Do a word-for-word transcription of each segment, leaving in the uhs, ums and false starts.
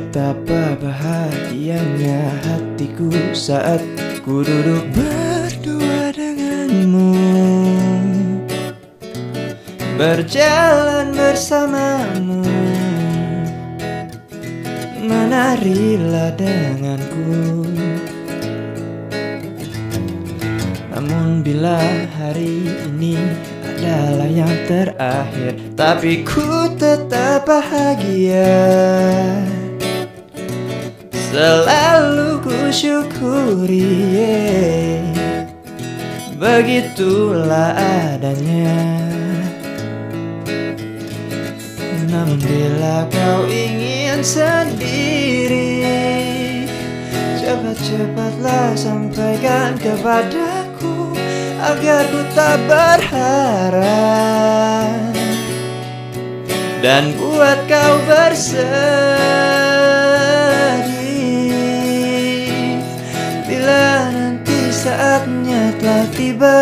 Betapa bahagianya hatiku saat ku duduk berdua denganmu, berjalan bersamamu, menarilah denganku. Namun bila hari ini adalah yang terakhir, tapi ku tetap bahagia. Selalu ku syukuri, yeah. Begitulah adanya. Namun bila kau ingin sendiri, cepat-cepatlah sampaikan kepadaku, agar ku tak berharap dan buat kau bersedih. Bila nanti saatnya telah tiba,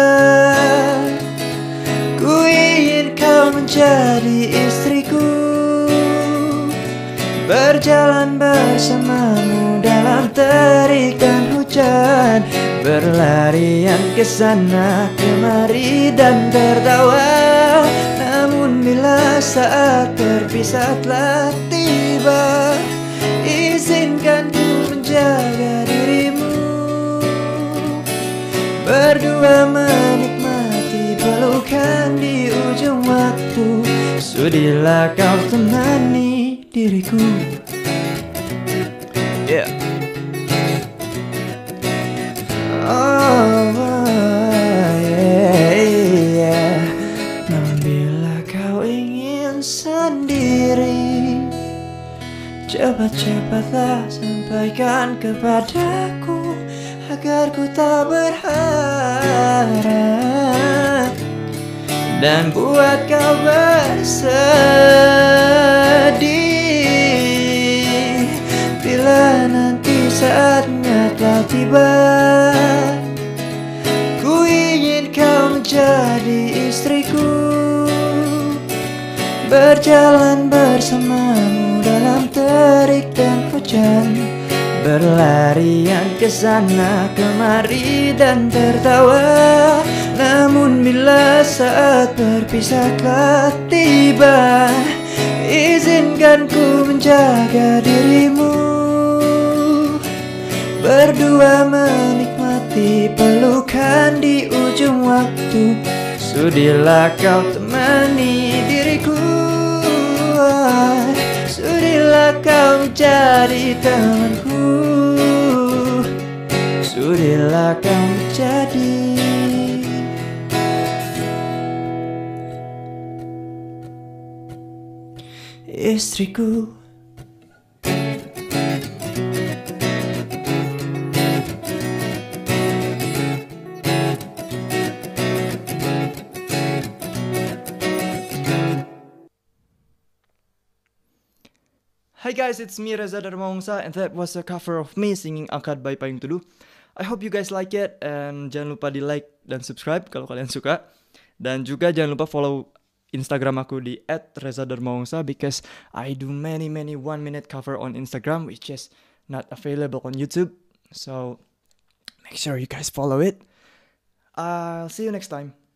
ku ingin kau menjadi istriku, berjalan bersamamu dalam terik dan hujan, berlarian ke sana kemari dan tertawa. Namun bila saat berpisah telah tiba, izinkan ku menjaga dirimu, berdua menikmati pelukan di ujung waktu. Sudilah kau temani diriku, yeah. Oh, yeah, yeah. Namun bila kau ingin sendiri, cepat-cepatlah sampaikan kepadaku, agar ku tak berharap dan buat kau bersedih. Bila nanti saatnya telah tiba, ku ingin kau menjadi istriku, berjalan bersamamu dalam terik dan hujan, berlarian ke sana kemari dan tertawa. Namun bila saat berpisah telah tiba, izinkan ku menjaga dirimu, berdua menikmati pelukan di ujung waktu. Sudilah kau temani diriku, sudilah kau menjadi temanku, sudilah kau menjadi istriku. Hi guys, it's me Reza Darmawangsa, and that was a cover of me singing Akad by Payung Teduh. I hope you guys like it, and jangan lupa di like dan subscribe kalau kalian suka. Dan juga jangan lupa follow Instagram aku di at reza darmawangsa, because I do many many one minute cover on Instagram which is not available on YouTube. So make sure you guys follow it. I'll see you next time.